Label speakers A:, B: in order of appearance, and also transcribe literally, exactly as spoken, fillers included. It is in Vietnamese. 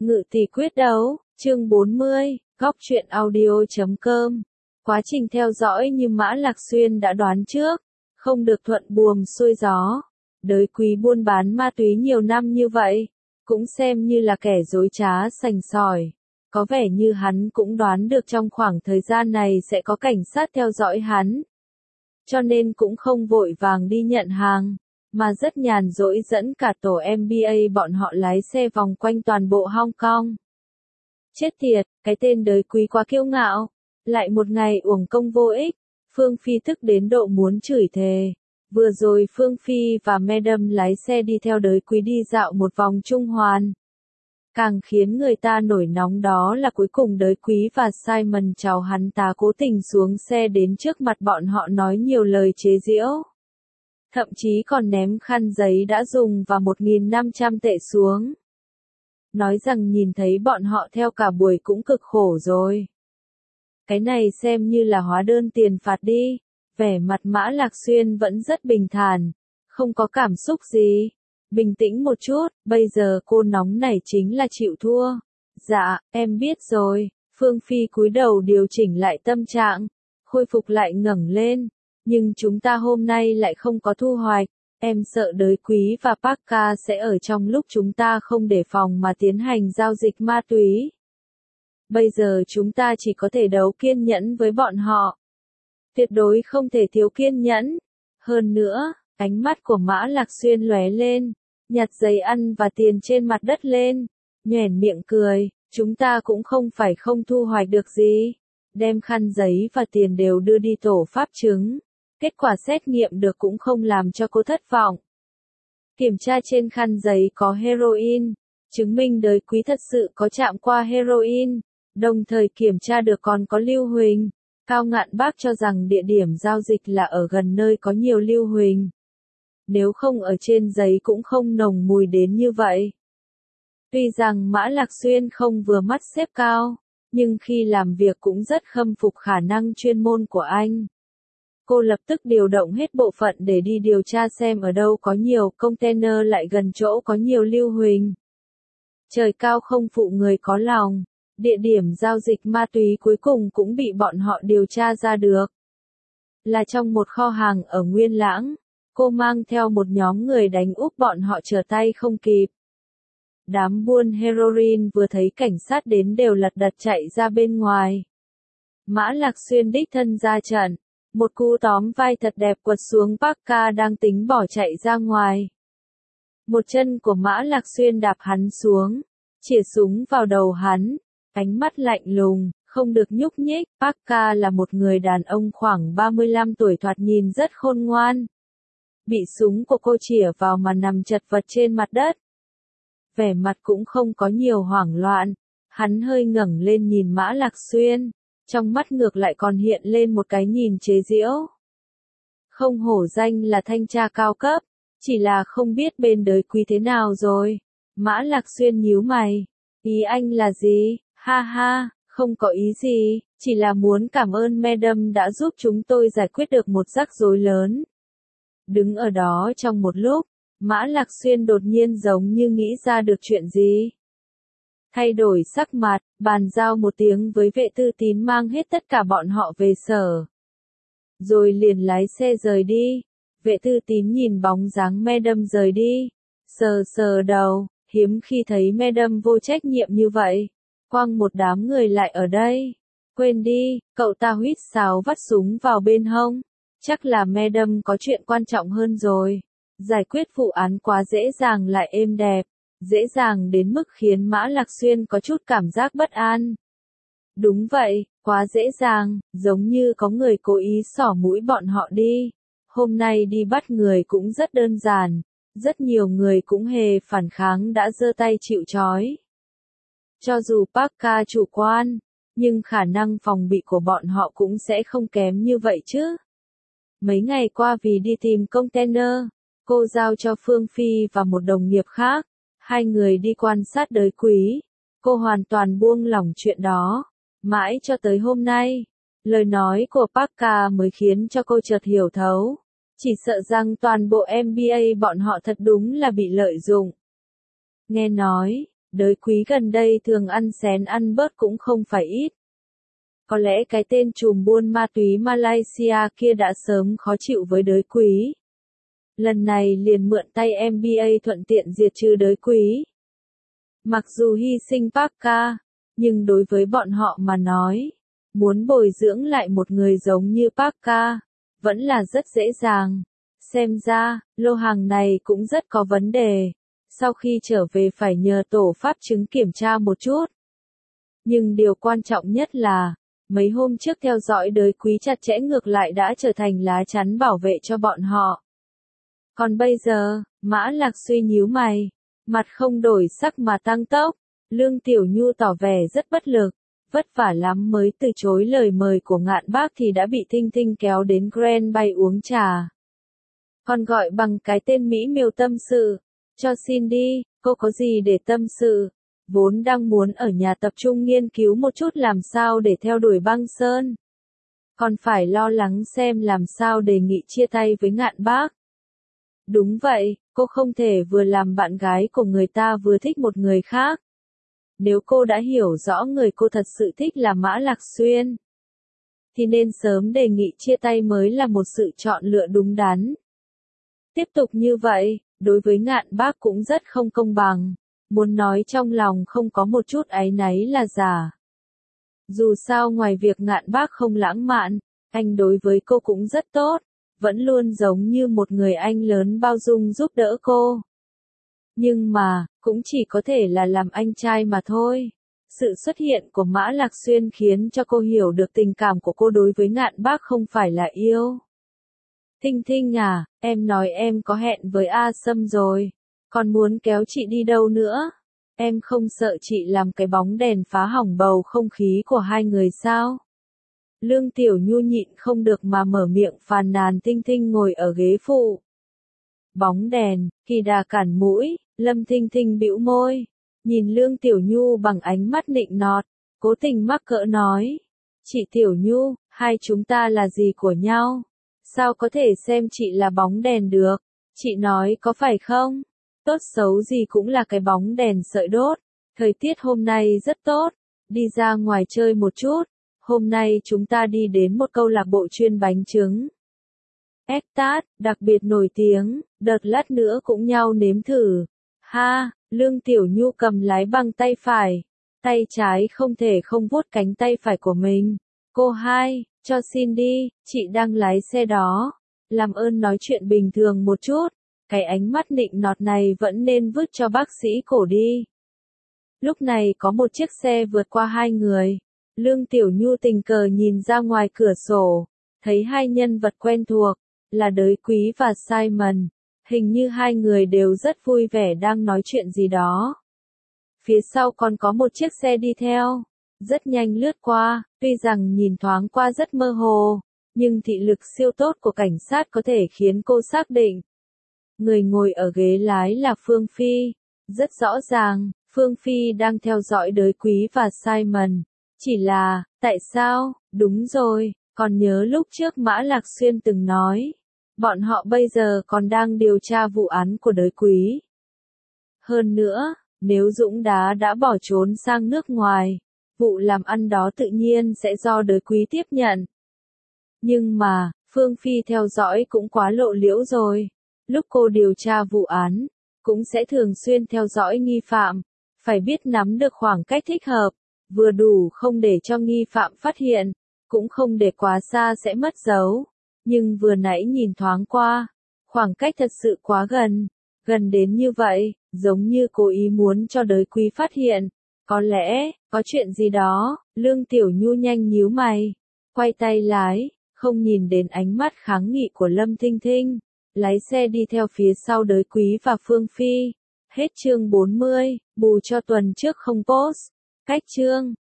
A: Ngự tỷ quyết đấu, chương bốn mươi, góc truyện audio chấm com. Quá trình theo dõi như Mã Lạc Xuyên đã đoán trước, không được thuận buồm xuôi gió. Đới Quý buôn bán ma túy nhiều năm như vậy, cũng xem như là kẻ dối trá sành sỏi. Có vẻ như hắn cũng đoán được trong khoảng thời gian này sẽ có cảnh sát theo dõi hắn. Cho nên cũng không vội vàng đi nhận hàng, mà rất nhàn rỗi dẫn cả tổ em bê a bọn họ lái xe vòng quanh toàn bộ Hong Kong. Chết tiệt, cái tên Đới Quý quá kiêu ngạo, lại một ngày uổng công vô ích. Phương Phi tức đến độ muốn chửi thề. Vừa rồi Phương Phi và Madam lái xe đi theo Đới Quý đi dạo một vòng Trung Hoàn. Càng khiến người ta nổi nóng đó là cuối cùng Đới Quý và Simon chào hắn ta cố tình xuống xe đến trước mặt bọn họ nói nhiều lời chế giễu. Thậm chí còn ném khăn giấy đã dùng và một nghìn năm trăm tệ xuống. Nói rằng nhìn thấy bọn họ theo cả buổi cũng cực khổ rồi. Cái này xem như là hóa đơn tiền phạt đi. Vẻ mặt Mã Lạc Xuyên vẫn rất bình thản, không có cảm xúc gì. Bình tĩnh một chút, bây giờ cô nóng nảy chính là chịu thua. Dạ, em biết rồi. Phương Phi cúi đầu điều chỉnh lại tâm trạng, khôi phục lại ngẩng lên. Nhưng chúng ta hôm nay lại không có thu hoạch. Em sợ Đới Quý và Parka sẽ ở trong lúc chúng ta không đề phòng mà tiến hành giao dịch ma túy. Bây giờ chúng ta chỉ có thể đấu kiên nhẫn với bọn họ. Tuyệt đối không thể thiếu kiên nhẫn. Hơn nữa, ánh mắt của Mã Lạc Xuyên lóe lên, nhặt giấy ăn và tiền trên mặt đất lên, nhoẻn miệng cười, chúng ta cũng không phải không thu hoạch được gì. Đem khăn giấy và tiền đều đưa đi tổ pháp chứng. Kết quả xét nghiệm được cũng không làm cho cô thất vọng. Kiểm tra trên khăn giấy có heroin, chứng minh Đới Quý thật sự có chạm qua heroin, đồng thời kiểm tra được còn có lưu huỳnh. Cao Ngạn Bác cho rằng địa điểm giao dịch là ở gần nơi có nhiều lưu huỳnh. Nếu không ở trên giấy cũng không nồng mùi đến như vậy. Tuy rằng Mã Lạc Xuyên không vừa mắt xếp cao, nhưng khi làm việc cũng rất khâm phục khả năng chuyên môn của anh. Cô lập tức điều động hết bộ phận để đi điều tra xem ở đâu có nhiều container lại gần chỗ có nhiều lưu huỳnh. Trời cao không phụ người có lòng. Địa điểm giao dịch ma túy cuối cùng cũng bị bọn họ điều tra ra được. Là trong một kho hàng ở Nguyên Lãng, cô mang theo một nhóm người đánh úp bọn họ trở tay không kịp. Đám buôn heroin vừa thấy cảnh sát đến đều lật đật chạy ra bên ngoài. Mã Lạc Xuyên đích thân ra trận, một cú tóm vai thật đẹp quật xuống Parka đang tính bỏ chạy ra ngoài. Một chân của Mã Lạc Xuyên đạp hắn xuống, chĩa súng vào đầu hắn. Ánh mắt lạnh lùng, không được nhúc nhích. Parka là một người đàn ông khoảng ba mươi lăm tuổi thoạt nhìn rất khôn ngoan. Bị súng của cô chĩa vào mà nằm chật vật trên mặt đất. Vẻ mặt cũng không có nhiều hoảng loạn. Hắn hơi ngẩng lên nhìn Mã Lạc Xuyên. Trong mắt ngược lại còn hiện lên một cái nhìn chế giễu. Không hổ danh là thanh tra cao cấp. Chỉ là không biết bên Đới Quý thế nào rồi. Mã Lạc Xuyên nhíu mày. Ý anh là gì? Ha ha, không có ý gì, chỉ là muốn cảm ơn Madam đã giúp chúng tôi giải quyết được một rắc rối lớn. Đứng ở đó trong một lúc, Mã Lạc Xuyên đột nhiên giống như nghĩ ra được chuyện gì. Thay đổi sắc mặt, bàn giao một tiếng với vệ tư tín mang hết tất cả bọn họ về sở. Rồi liền lái xe rời đi. Vệ tư tín nhìn bóng dáng Madam rời đi. Sờ sờ đầu, hiếm khi thấy Madam vô trách nhiệm như vậy. Quăng một đám người lại ở đây. Quên đi, cậu ta huýt sáo vắt súng vào bên hông. Chắc là Madam có chuyện quan trọng hơn rồi. Giải quyết vụ án quá dễ dàng lại êm đẹp. Dễ dàng đến mức khiến Mã Lạc Xuyên có chút cảm giác bất an. Đúng vậy, quá dễ dàng, giống như có người cố ý xỏ mũi bọn họ đi. Hôm nay đi bắt người cũng rất đơn giản. Rất nhiều người cũng hề phản kháng đã giơ tay chịu trói. Cho dù Parka chủ quan, nhưng khả năng phòng bị của bọn họ cũng sẽ không kém như vậy chứ. Mấy ngày qua vì đi tìm container, cô giao cho Phương Phi và một đồng nghiệp khác, hai người đi quan sát Đới Quý. Cô hoàn toàn buông lỏng chuyện đó, mãi cho tới hôm nay. Lời nói của Parka mới khiến cho cô chợt hiểu thấu. Chỉ sợ rằng toàn bộ em bê a bọn họ thật đúng là bị lợi dụng. Nghe nói, Đới Quý gần đây thường ăn xén ăn bớt cũng không phải ít. Có lẽ cái tên trùm buôn ma túy Malaysia kia đã sớm khó chịu với Đới Quý. Lần này liền mượn tay em bê a thuận tiện diệt trừ Đới Quý. Mặc dù hy sinh Parker, nhưng đối với bọn họ mà nói, muốn bồi dưỡng lại một người giống như Parker, vẫn là rất dễ dàng. Xem ra, lô hàng này cũng rất có vấn đề. Sau khi trở về phải nhờ tổ pháp chứng kiểm tra một chút. Nhưng điều quan trọng nhất là, mấy hôm trước theo dõi Đới Quý chặt chẽ ngược lại đã trở thành lá chắn bảo vệ cho bọn họ. Còn bây giờ, Mã Lạc Suy nhíu mày, mặt không đổi sắc mà tăng tốc. Lương Tiểu Nhu tỏ vẻ rất bất lực, vất vả lắm mới từ chối lời mời của Ngạn Bác thì đã bị Thinh Thinh kéo đến Grand Bay uống trà. Còn gọi bằng cái tên mỹ miều tâm sự, cho xin đi, cô có gì để tâm sự, vốn đang muốn ở nhà tập trung nghiên cứu một chút làm sao để theo đuổi băng sơn. Còn phải lo lắng xem làm sao đề nghị chia tay với Ngạn Bác. Đúng vậy, cô không thể vừa làm bạn gái của người ta vừa thích một người khác. Nếu cô đã hiểu rõ người cô thật sự thích là Mã Lạc Xuyên, thì nên sớm đề nghị chia tay mới là một sự chọn lựa đúng đắn. Tiếp tục như vậy, đối với Ngạn Bác cũng rất không công bằng, muốn nói trong lòng không có một chút áy náy là giả. Dù sao ngoài việc Ngạn Bác không lãng mạn, anh đối với cô cũng rất tốt, vẫn luôn giống như một người anh lớn bao dung giúp đỡ cô. Nhưng mà, cũng chỉ có thể là làm anh trai mà thôi. Sự xuất hiện của Mã Lạc Xuyên khiến cho cô hiểu được tình cảm của cô đối với Ngạn Bác không phải là yêu. Thinh Thinh à, em nói em có hẹn với A Sâm rồi, còn muốn kéo chị đi đâu nữa? Em không sợ chị làm cái bóng đèn phá hỏng bầu không khí của hai người sao? Lương Tiểu Nhu nhịn không được mà mở miệng phàn nàn. Thinh Thinh ngồi ở ghế phụ. Bóng đèn, Kỳ Đà cản mũi, Lâm Thinh Thinh bĩu môi, nhìn Lương Tiểu Nhu bằng ánh mắt nịnh nọt, cố tình mắc cỡ nói. Chị Tiểu Nhu, hai chúng ta là gì của nhau? Sao có thể xem chị là bóng đèn được? Chị nói có phải không? Tốt xấu gì cũng là cái bóng đèn sợi đốt. Thời tiết hôm nay rất tốt, đi ra ngoài chơi một chút. Hôm nay chúng ta đi đến một câu lạc bộ chuyên bánh trứng Ectat, đặc biệt nổi tiếng, đợt lát nữa cũng nhau nếm thử. Ha, Lương Tiểu Nhu cầm lái bằng tay phải, tay trái không thể không vuốt cánh tay phải của mình. Cô hai, cho xin đi, chị đang lái xe đó, làm ơn nói chuyện bình thường một chút, cái ánh mắt nịnh nọt này vẫn nên vứt cho bác sĩ cổ đi. Lúc này có một chiếc xe vượt qua hai người. Lương Tiểu Nhu tình cờ nhìn ra ngoài cửa sổ, thấy hai nhân vật quen thuộc, là Đới Quý và Simon, hình như hai người đều rất vui vẻ đang nói chuyện gì đó. Phía sau còn có một chiếc xe đi theo, rất nhanh lướt qua, tuy rằng nhìn thoáng qua rất mơ hồ, nhưng thị lực siêu tốt của cảnh sát có thể khiến cô xác định. Người ngồi ở ghế lái là Phương Phi, rất rõ ràng, Phương Phi đang theo dõi Đới Quý và Simon. Chỉ là, tại sao, đúng rồi, còn nhớ lúc trước Mã Lạc Xuyên từng nói, bọn họ bây giờ còn đang điều tra vụ án của Đới Quý. Hơn nữa, nếu Dũng Đá đã bỏ trốn sang nước ngoài, vụ làm ăn đó tự nhiên sẽ do Đới Quý tiếp nhận. Nhưng mà, Phương Phi theo dõi cũng quá lộ liễu rồi. Lúc cô điều tra vụ án, cũng sẽ thường xuyên theo dõi nghi phạm, phải biết nắm được khoảng cách thích hợp. Vừa đủ không để cho nghi phạm phát hiện, cũng không để quá xa sẽ mất dấu. Nhưng vừa nãy nhìn thoáng qua, khoảng cách thật sự quá gần, gần đến như vậy, giống như cố ý muốn cho Đới Quý phát hiện. Có lẽ, có chuyện gì đó, Lương Tiểu Nhu nhanh nhíu mày, quay tay lái, không nhìn đến ánh mắt kháng nghị của Lâm Thinh Thinh, lái xe đi theo phía sau Đới Quý và Phương Phi. Hết chương bốn mươi, bù cho tuần trước không post. Cách chương